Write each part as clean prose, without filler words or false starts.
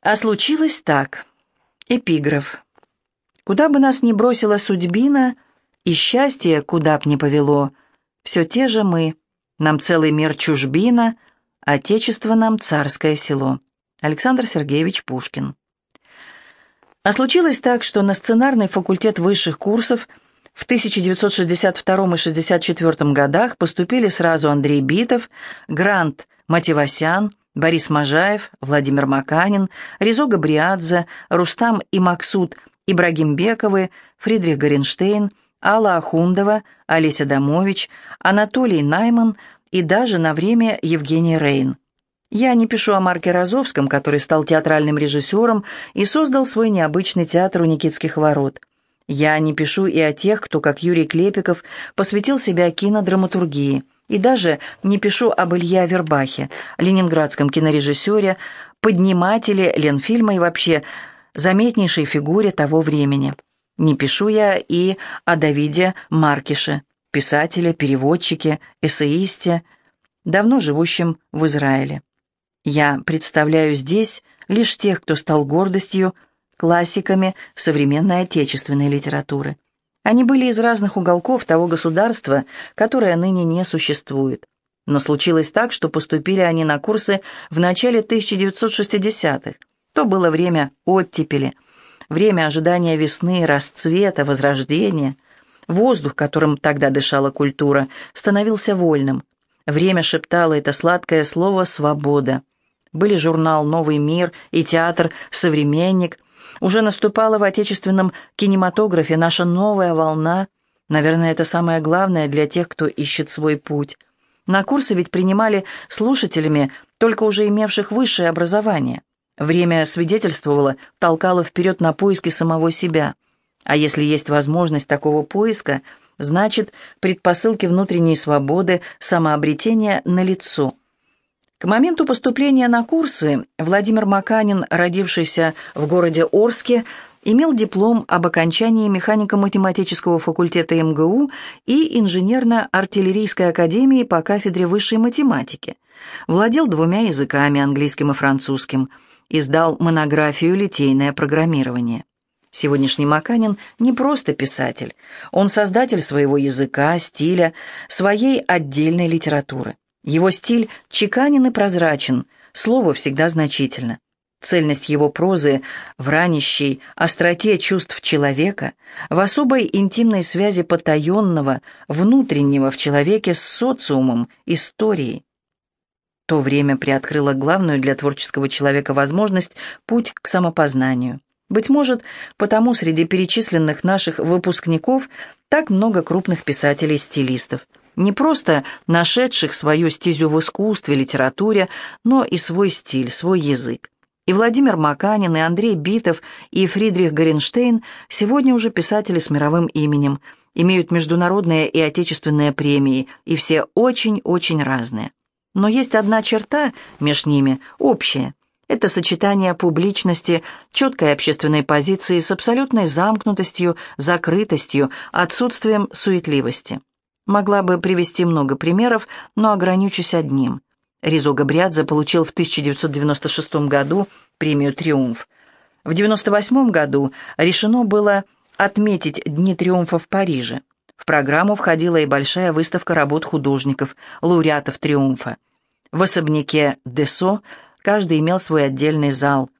А случилось так. Эпиграф. Куда бы нас ни бросила судьбина, и счастье куда б ни повело, все те же мы, нам целый мир чужбина, отечество нам царское село. Александр Сергеевич Пушкин. А случилось так, что на сценарный факультет высших курсов в 1962 и 1964 годах поступили сразу Андрей Битов, Грант Мативасян, Борис Можаев, Владимир Маканин, Резо Габриадзе, Рустам и Максут Ибрагимбековы, Фридрих Горенштейн, Алла Ахундова, Олеся Домович, Анатолий Найман и даже на время Евгений Рейн. Я не пишу о Марке Розовском, который стал театральным режиссером и создал свой необычный театр у Никитских ворот. Я не пишу и о тех, кто, как Юрий Клепиков, посвятил себя кинодраматургии. И даже не пишу об Илье Авербахе, ленинградском кинорежиссере, поднимателе Ленфильма и вообще заметнейшей фигуре того времени. Не пишу я и о Давиде Маркише, писателе, переводчике, эссеисте, давно живущем в Израиле. Я представляю здесь лишь тех, кто стал гордостью, классиками современной отечественной литературы. Они были из разных уголков того государства, которое ныне не существует. Но случилось так, что поступили они на курсы в начале 1960-х. То было время оттепели, время ожидания весны, расцвета, возрождения. Воздух, которым тогда дышала культура, становился вольным. Время шептало это сладкое слово «свобода». Были журнал «Новый мир» и театр «Современник». Уже наступала в отечественном кинематографе наша новая волна. Наверное, это самое главное для тех, кто ищет свой путь. На курсы ведь принимали слушателями, только уже имевших высшее образование. Время свидетельствовало, толкало вперед на поиски самого себя. А если есть возможность такого поиска, значит, предпосылки внутренней свободы, самообретения налицо. К моменту поступления на курсы Владимир Маканин, родившийся в городе Орске, имел диплом об окончании механико-математического факультета МГУ и инженерно-артиллерийской академии по кафедре высшей математики. Владел 2 языками, английским и французским. Издал монографию «Литейное программирование». Сегодняшний Маканин не просто писатель, он создатель своего языка, стиля, своей отдельной литературы. Его стиль чеканен и прозрачен, слово всегда значительно. Цельность его прозы в ранящей остроте чувств человека, в особой интимной связи потаенного, внутреннего в человеке с социумом, историей. То время приоткрыло главную для творческого человека возможность – путь к самопознанию. Быть может, потому среди перечисленных наших выпускников так много крупных писателей-стилистов, не просто нашедших свою стезю в искусстве, литературе, но и свой стиль, свой язык. И Владимир Маканин, и Андрей Битов, и Фридрих Горенштейн сегодня уже писатели с мировым именем, имеют международные и отечественные премии, и все очень-очень разные. Но есть одна черта между ними, общая. Это сочетание публичности, четкой общественной позиции с абсолютной замкнутостью, закрытостью, отсутствием суетливости. Могла бы привести много примеров, но ограничусь одним. Резо Габриадзе получил в 1996 году премию «Триумф». В 1998 году решено было отметить Дни триумфа в Париже. В программу входила и большая выставка работ художников, лауреатов «Триумфа». В особняке Десо каждый имел свой отдельный зал.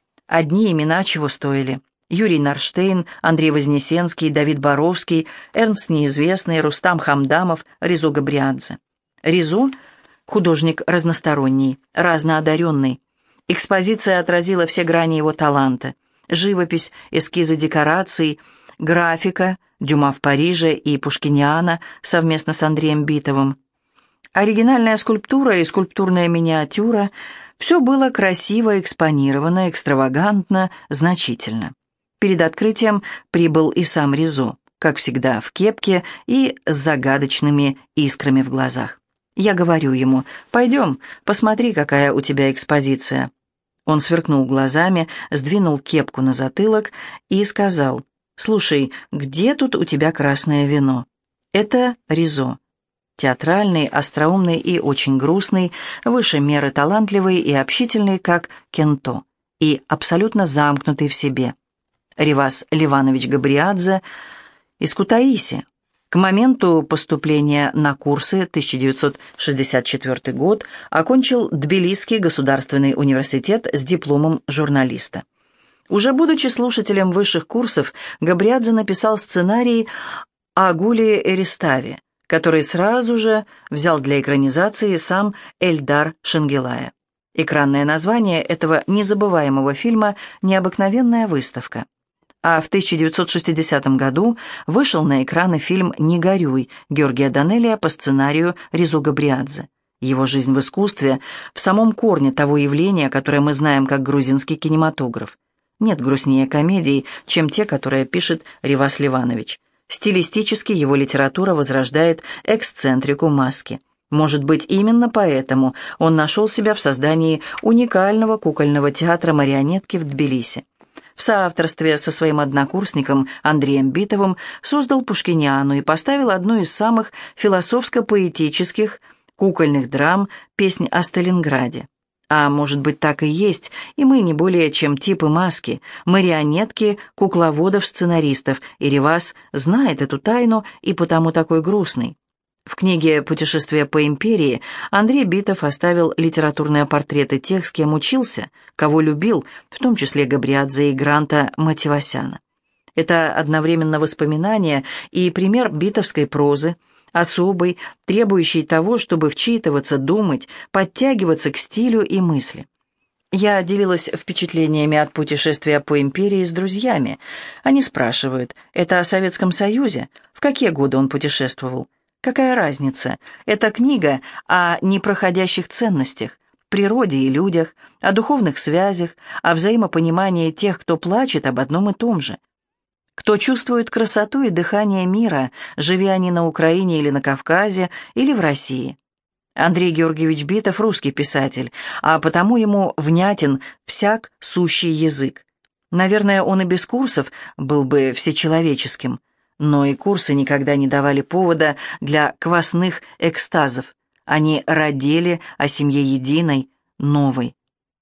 Одни имена чего стоили. Юрий Нарштейн, Андрей Вознесенский, Давид Боровский, Эрнст Неизвестный, Рустам Хамдамов, Резо Габриадзе. Резо – художник разносторонний, разноодаренный. Экспозиция отразила все грани его таланта. Живопись, эскизы декораций, графика, Дюма в Париже и Пушкиниана совместно с Андреем Битовым. Оригинальная скульптура и скульптурная миниатюра – все было красиво экспонировано, экстравагантно, значительно. Перед открытием прибыл и сам Резо, как всегда в кепке и с загадочными искрами в глазах. Я говорю ему: «Пойдем, посмотри, какая у тебя экспозиция». Он сверкнул глазами, сдвинул кепку на затылок и сказал: «Слушай, где тут у тебя красное вино?» Это Резо. Театральный, остроумный и очень грустный, выше меры талантливый и общительный, как Кенто. и абсолютно замкнутый в себе. Реваз Ливанович Габриадзе из Кутаиси. К моменту поступления на курсы 1964 год окончил Тбилисский государственный университет с дипломом журналиста. Уже будучи слушателем высших курсов, Габриадзе написал сценарий о Гулии Эриставе, который сразу же взял для экранизации сам Эльдар Шенгелая. Экранное название этого незабываемого фильма «Необыкновенная выставка». А в 1960 году вышел на экраны фильм «Не горюй» Георгия Данелия по сценарию Резо Габриадзе. Его жизнь в искусстве в самом корне того явления, которое мы знаем как грузинский кинематограф. Нет грустнее комедий, чем те, которые пишет Реваз Ливанович. Стилистически его литература возрождает эксцентрику маски. Может быть, именно поэтому он нашел себя в создании уникального кукольного театра марионетки в Тбилиси. В соавторстве со своим однокурсником Андреем Битовым создал Пушкиниану и поставил одну из самых философско-поэтических кукольных драм «Песнь о Сталинграде». А может быть, так и есть, и мы не более чем типы маски, марионетки кукловодов-сценаристов, и Реваз знает эту тайну и потому такой грустный. В книге «Путешествие по империи» Андрей Битов оставил литературные портреты тех, с кем учился, кого любил, в том числе Габриадзе и Гранта Мативасяна. Это одновременно воспоминание и пример битовской прозы, особый, требующий того, чтобы вчитываться, думать, подтягиваться к стилю и мысли. Я делилась впечатлениями от путешествия по империи с друзьями. Они спрашивают, это о Советском Союзе? В какие годы он путешествовал? Какая разница? Это книга о непроходящих ценностях, природе и людях, о духовных связях, о взаимопонимании тех, кто плачет об одном и том же. Кто чувствует красоту и дыхание мира, живя они на Украине или на Кавказе, или в России. Андрей Георгиевич Битов – русский писатель, а потому ему внятен всяк сущий язык. Наверное, он и без курсов был бы всечеловеческим. Но и курсы никогда не давали повода для квасных экстазов. Они родили о семье единой, новой.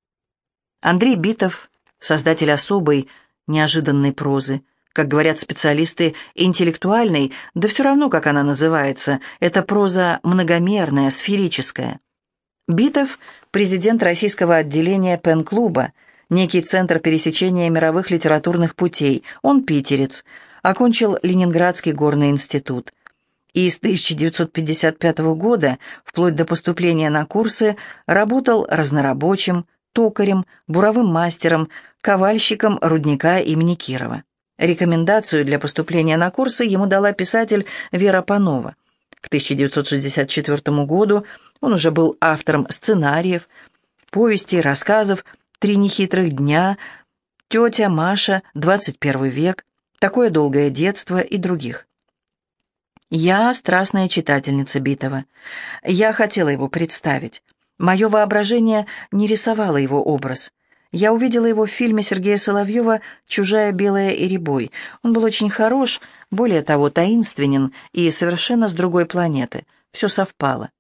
Андрей Битов, создатель особой, неожиданной прозы, как говорят специалисты, интеллектуальной, да все равно, как она называется, это проза многомерная, сферическая. Битов – президент российского отделения Пен-клуба, некий центр пересечения мировых литературных путей, он питерец, окончил Ленинградский горный институт. И с 1955 года, вплоть до поступления на курсы, работал разнорабочим, токарем, буровым мастером, ковальщиком рудника имени Кирова. Рекомендацию для поступления на курсы ему дала писатель Вера Панова. К 1964 году он уже был автором сценариев, повестей, рассказов «Три нехитрых дня», «Тетя Маша», «21 век», «Такое долгое детство» и других. Я страстная читательница Битова. Я хотела его представить. Мое воображение не рисовало его образ. Я увидела его в фильме Сергея Соловьева «Чужая, белая и рябой». Он был очень хорош, более того, таинственен и совершенно с другой планеты. Все совпало.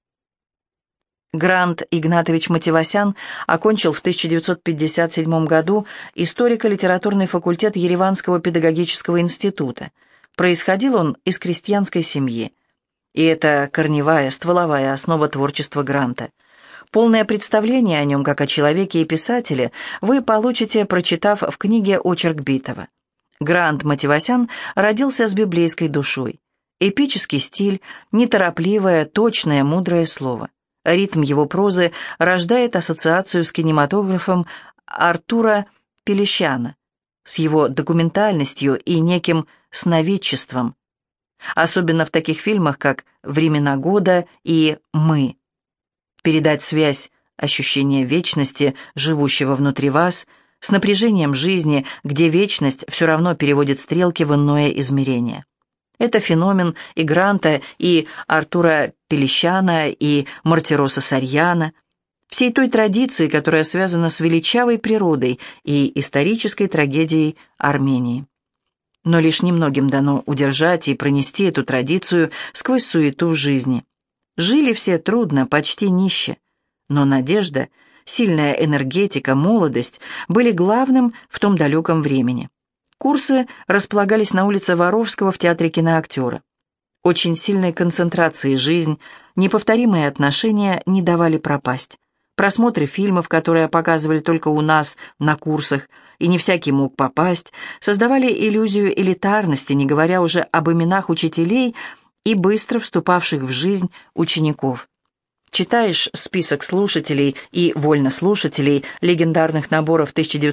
Грант Игнатович Мативасян окончил в 1957 году историко-литературный факультет Ереванского педагогического института. Происходил он из крестьянской семьи. И это корневая, стволовая основа творчества Гранта. Полное представление о нем, как о человеке и писателе, вы получите, прочитав в книге «Очерк Битова». Грант Мативасян родился с библейской душой. Эпический стиль, неторопливое, точное, мудрое слово. Ритм его прозы рождает ассоциацию с кинематографом Артура Пелещана, с его документальностью и неким сновидчеством. Особенно в таких фильмах, как «Времена года» и «Мы». Передать связь ощущения вечности, живущего внутри вас, с напряжением жизни, где вечность все равно переводит стрелки в иное измерение. Это феномен и Гранта, и Артура Пелещана, и Мартироса Сарьяна, всей той традиции, которая связана с величавой природой и исторической трагедией Армении. Но лишь немногим дано удержать и пронести эту традицию сквозь суету жизни. Жили все трудно, почти нище, но надежда, сильная энергетика, молодость были главным в том далеком времени. Курсы располагались на улице Воровского в театре киноактера. Очень сильной концентрации жизнь, неповторимые отношения не давали пропасть. Просмотры фильмов, которые показывали только у нас на курсах, и не всякий мог попасть, создавали иллюзию элитарности, не говоря уже об именах учителей и быстро вступавших в жизнь учеников. Читаешь список слушателей и вольнослушателей легендарных наборов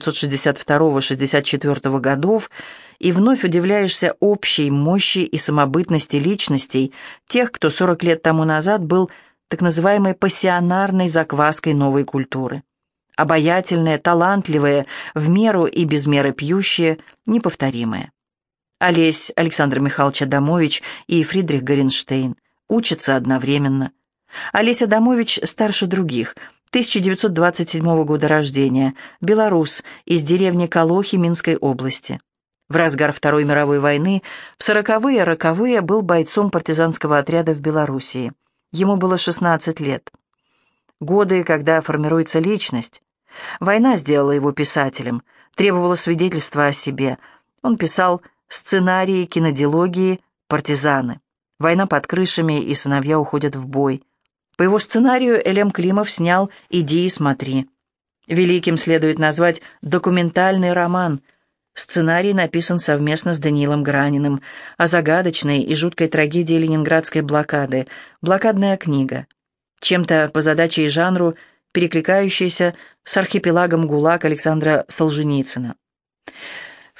1962-64 годов и вновь удивляешься общей мощи и самобытности личностей тех, кто 40 лет тому назад был так называемой пассионарной закваской новой культуры. Обаятельные, талантливые, в меру и без меры пьющие, неповторимые. Олесь Александр Михайлович Адамович и Фридрих Горенштейн учатся одновременно. Олесь Адамович старше других, 1927 года рождения, белорус, из деревни Колохи Минской области. В разгар Второй мировой войны в 40-е-роковые был бойцом партизанского отряда в Белоруссии. Ему было 16 лет. Годы, когда формируется личность. Война сделала его писателем, требовала свидетельства о себе. Он писал сценарии, кинодиалоги, партизаны. Война под крышами, и сыновья уходят в бой. По его сценарию Элем Климов снял «Иди и смотри». Великим следует назвать документальный роман. Сценарий написан совместно с Даниилом Граниным о загадочной и жуткой трагедии ленинградской блокады, блокадная книга, чем-то по задаче и жанру перекликающаяся с архипелагом ГУЛАГ Александра Солженицына. В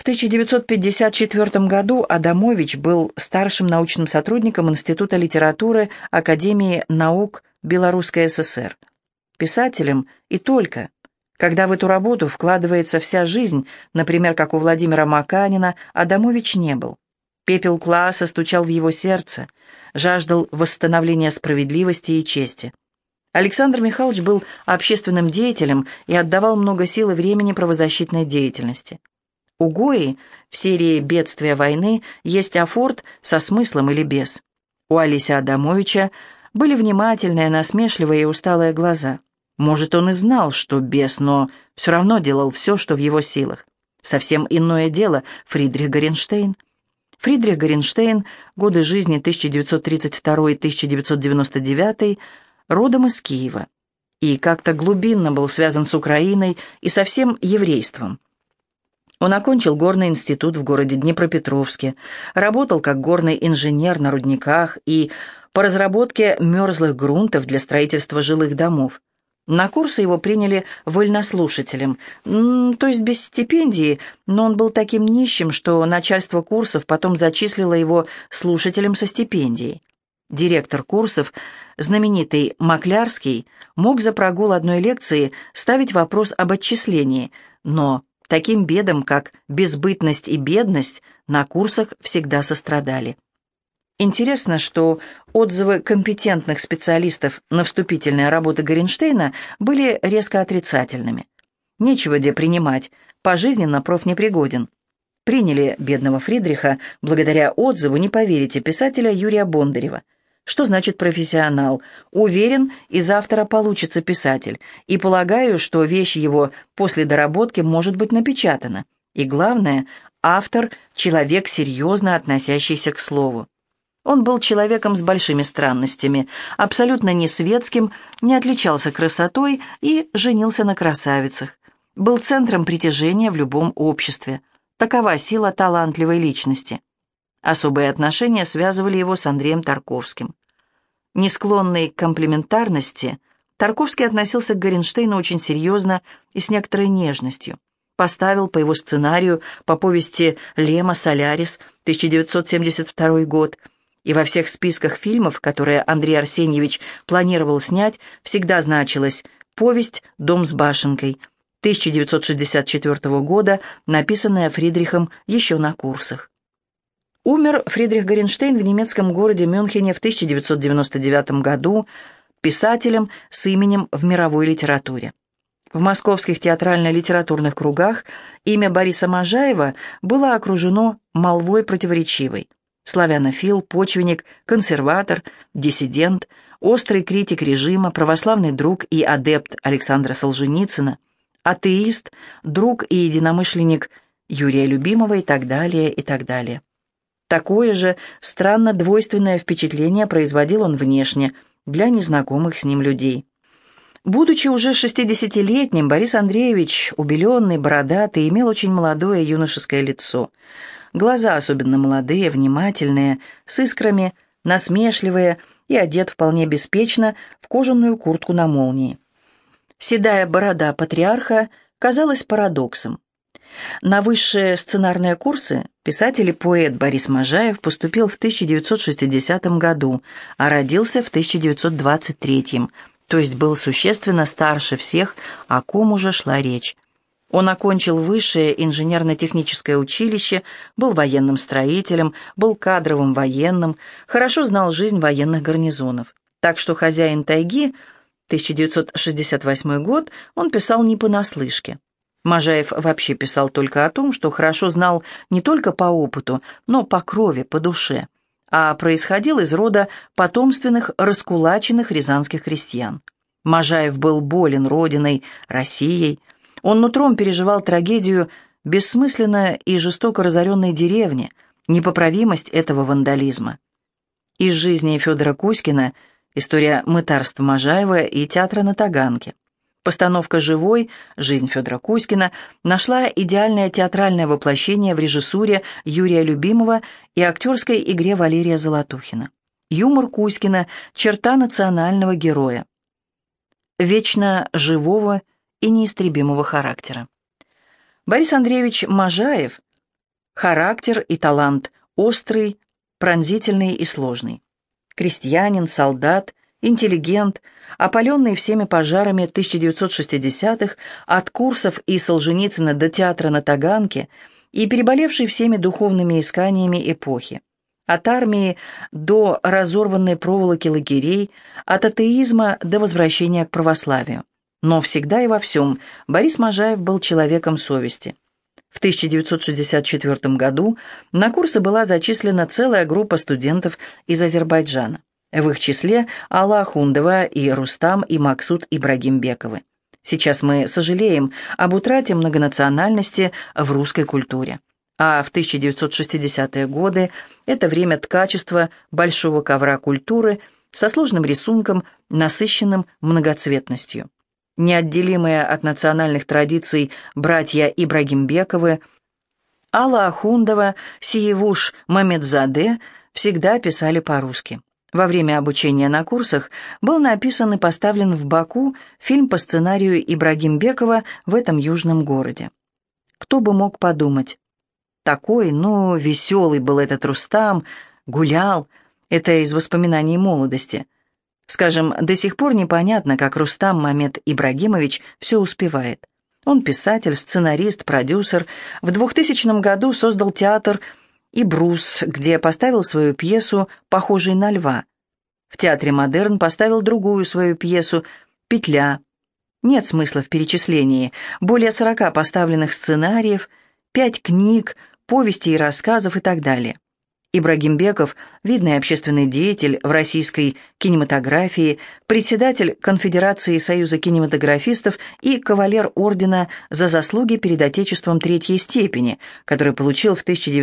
1954 году Адамович был старшим научным сотрудником Института литературы Академии наук Белорусской ССР. Писателем и только. Когда в эту работу вкладывается вся жизнь, например, как у Владимира Маканина, Адамович не был. Пепел класса стучал в его сердце, жаждал восстановления справедливости и чести. Александр Михайлович был общественным деятелем и отдавал много сил и времени правозащитной деятельности. У Гои в серии «Бедствия войны» есть афорт со смыслом или без. У Олеся Адамовича были внимательные, насмешливые и усталые глаза. Может, он и знал, что без, но все равно делал все, что в его силах. Совсем иное дело Фридрих Горенштейн. Фридрих Горенштейн, годы жизни 1932-1999, родом из Киева, и как-то глубинно был связан с Украиной и со всем еврейством. Он окончил горный институт в городе Днепропетровске, работал как горный инженер на рудниках и по разработке мерзлых грунтов для строительства жилых домов. На курсы его приняли вольнослушателем, то есть без стипендии, но он был таким нищим, что начальство курсов потом зачислило его слушателем со стипендией. Директор курсов, знаменитый Маклярский, мог за прогул одной лекции ставить вопрос об отчислении, но таким бедам, как безбытность и бедность, на курсах всегда сострадали. Интересно, что отзывы компетентных специалистов на вступительные работы Горенштейна были резко отрицательными. Нечего где принимать, пожизненно профнепригоден. Приняли бедного Фридриха благодаря отзыву, не поверите, писателя Юрия Бондарева. Что значит профессионал? Уверен, из автора получится писатель, и полагаю, что вещь его после доработки может быть напечатана. И главное, автор – человек, серьезно относящийся к слову. Он был человеком с большими странностями, абсолютно не светским, не отличался красотой и женился на красавицах. Был центром притяжения в любом обществе. Такова сила талантливой личности. Особые отношения связывали его с Андреем Тарковским. Не склонный к комплиментарности, Тарковский относился к Горенштейну очень серьезно и с некоторой нежностью. Поставил по его сценарию по повести Лема «Солярис», 1972 год, и во всех списках фильмов, которые Андрей Арсеньевич планировал снять, всегда значилась повесть «Дом с башенкой», 1964 года, написанная Фридрихом еще на курсах. Умер Фридрих Горенштейн в немецком городе Мюнхене в 1999 году, писателем с именем в мировой литературе. В московских театрально-литературных кругах имя Бориса Можаева было окружено молвой противоречивой. Славянофил, почвенник, консерватор, диссидент, острый критик режима, православный друг и адепт Александра Солженицына, атеист, друг и единомышленник Юрия Любимого и так далее, и так далее. Такое же странно двойственное впечатление производил он внешне для незнакомых с ним людей. Будучи уже 60-летним, Борис Андреевич, убеленный, бородатый, имел очень молодое юношеское лицо. Глаза особенно молодые, внимательные, с искрами, насмешливые и одет вполне беспечно в кожаную куртку на молнии. Седая борода патриарха казалась парадоксом. На высшие сценарные курсы писатель и поэт Борис Можаев поступил в 1960 году, а родился в 1923, то есть был существенно старше всех, о ком уже шла речь. Он окончил высшее инженерно-техническое училище, был военным строителем, был кадровым военным, хорошо знал жизнь военных гарнизонов. Так что «Хозяин тайги» 1968 год он писал не понаслышке. Можаев вообще писал только о том, что хорошо знал не только по опыту, но по крови, по душе, а происходил из рода потомственных раскулаченных рязанских крестьян. Можаев был болен родиной, Россией. Он нутром переживал трагедию бессмысленно и жестоко разоренной деревни, непоправимость этого вандализма. Из жизни Федора Кузькина история мытарства Можаева и театра на Таганке. Постановка «Живой. Жизнь Федора Кузькина» нашла идеальное театральное воплощение в режиссуре Юрия Любимого и актерской игре Валерия Золотухина. Юмор Кузькина – черта национального героя, вечно живого и неистребимого характера. Борис Андреевич Можаев – характер и талант острый, пронзительный и сложный. Крестьянин, солдат, интеллигент, опаленный всеми пожарами 1960-х, от Курсов и Солженицына до театра на Таганке и переболевший всеми духовными исканиями эпохи. От армии до разорванной проволоки лагерей, от атеизма до возвращения к православию. Но всегда и во всем Борис Можаев был человеком совести. В 1964 году на курсы была зачислена целая группа студентов из Азербайджана. В их числе Алла Ахундова и Рустам и Максут Ибрагимбековы. Сейчас мы сожалеем об утрате многонациональности в русской культуре. А в 1960-е годы это время ткачества большого ковра культуры со сложным рисунком, насыщенным многоцветностью. Неотделимые от национальных традиций братья Ибрагимбековы, Алла Ахундова, Сиевуш Мамедзаде всегда писали по-русски. Во время обучения на курсах был написан и поставлен в Баку фильм по сценарию Ибрагимбекова в этом южном городе. Кто бы мог подумать? Такой, веселый был этот Рустам, гулял. Это из воспоминаний молодости. Скажем, до сих пор непонятно, как Рустам Мамед Ибрагимович все успевает. Он писатель, сценарист, продюсер. В 2000 году создал театр «Ибрус», где поставил свою пьесу «Похожий на льва». В театре «Модерн» поставил другую свою пьесу «Петля». Нет смысла в перечислении. Более 40 поставленных сценариев, 5 книг, повестей и рассказов и так далее. Ибрагимбеков – видный общественный деятель в российской кинематографии, председатель Конфедерации Союза кинематографистов и кавалер ордена за заслуги перед Отечеством третьей степени, который получил в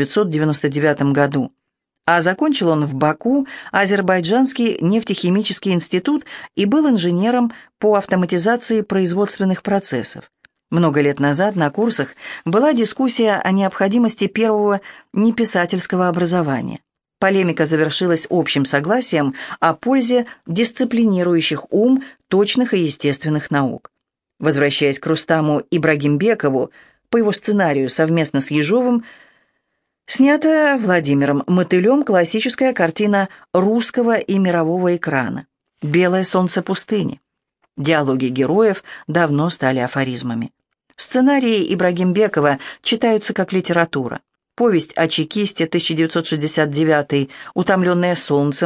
1999 году. А закончил он в Баку Азербайджанский нефтехимический институт и был инженером по автоматизации производственных процессов. Много лет назад на курсах была дискуссия о необходимости первого неписательского образования. Полемика завершилась общим согласием о пользе дисциплинирующих ум, точных и естественных наук. Возвращаясь к Рустаму Ибрагимбекову, по его сценарию совместно с Ежовым, снята Владимиром Мотылем классическая картина русского и мирового экрана «Белое солнце пустыни». Диалоги героев давно стали афоризмами. Сценарии Ибрагимбекова читаются как литература. Повесть о чекисте 1969, «Утомленная солнцем»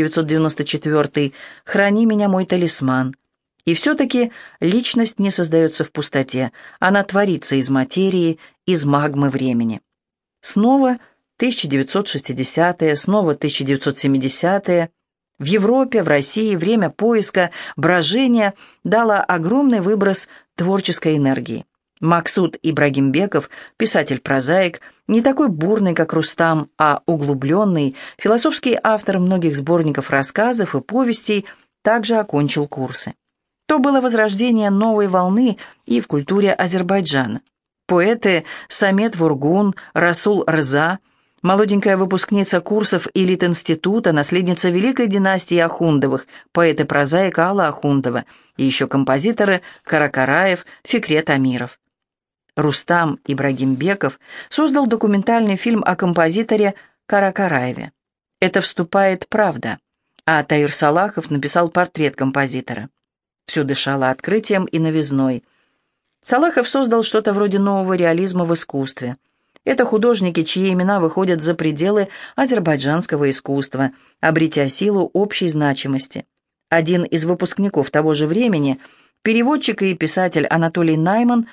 1994, «Храни меня, мой талисман». И все-таки личность не создается в пустоте, она творится из материи, из магмы времени. Снова 1960-е, снова 1970-е. В Европе, в России время поиска, брожения дало огромный выброс творческой энергии. Максуд Ибрагимбеков, писатель-прозаик, не такой бурный, как Рустам, а углубленный, философский автор многих сборников рассказов и повестей, также окончил курсы. То было возрождение новой волны и в культуре Азербайджана. Поэты Самет Вургун, Расул Рза, молоденькая выпускница курсов элит-института, наследница великой династии Ахундовых, поэт-прозаик Алла Ахундова, и еще композиторы Каракараев, Фикрет Амиров. Рустам Ибрагимбеков создал документальный фильм о композиторе Каракараеве. Это вступает правда, а Таир Салахов написал портрет композитора. Все дышало открытием и новизной. Салахов создал что-то вроде нового реализма в искусстве. Это художники, чьи имена выходят за пределы азербайджанского искусства, обретя силу общей значимости. Один из выпускников того же времени, переводчик и писатель Анатолий Найман,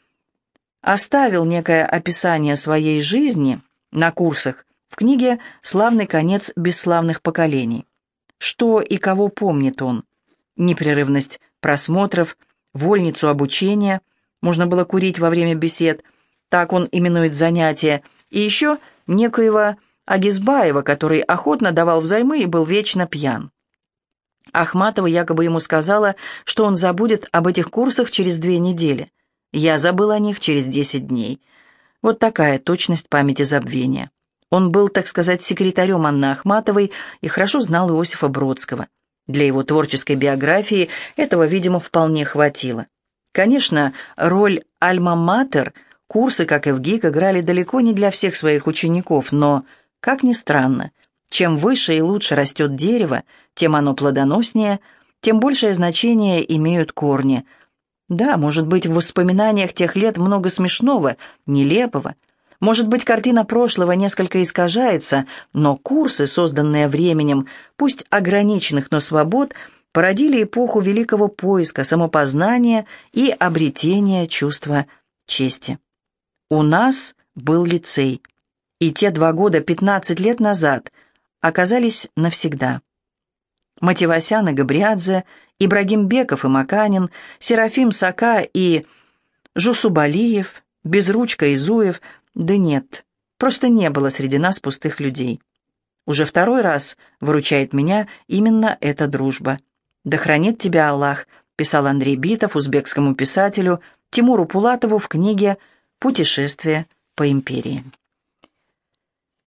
оставил некое описание своей жизни на курсах в книге «Славный конец бесславных поколений». Что и кого помнит он? Непрерывность просмотров, вольницу обучения, можно было курить во время бесед, так он именует занятия, и еще некоего Агизбаева, который охотно давал взаймы и был вечно пьян. Ахматова якобы ему сказала, что он забудет об этих курсах через 2 недели. Я забыл о них через 10 дней. Вот такая точность памяти забвения. Он был, так сказать, секретарем Анны Ахматовой и хорошо знал Иосифа Бродского. Для его творческой биографии этого, видимо, вполне хватило. Конечно, роль «Альма-Матер» курсы, как и в ГИК, играли далеко не для всех своих учеников, но, как ни странно, чем выше и лучше растет дерево, тем оно плодоноснее, тем большее значение имеют корни. Да, может быть, в воспоминаниях тех лет много смешного, нелепого. Может быть, картина прошлого несколько искажается, но курсы, созданные временем, пусть ограниченных, но свобод, породили эпоху великого поиска, самопознания и обретения чувства чести. У нас был лицей, и те 2 года 15 лет назад оказались навсегда. Матевосян и Габриадзе, Ибрагимбеков и Маканин, Серафим Сака и Жусубалиев, Безручка и Зуев, да нет, просто не было среди нас пустых людей. Уже 2-й раз выручает меня именно эта дружба. «Да хранит тебя Аллах», писал Андрей Битов узбекскому писателю Тимуру Пулатову в книге «Путешествие по империи».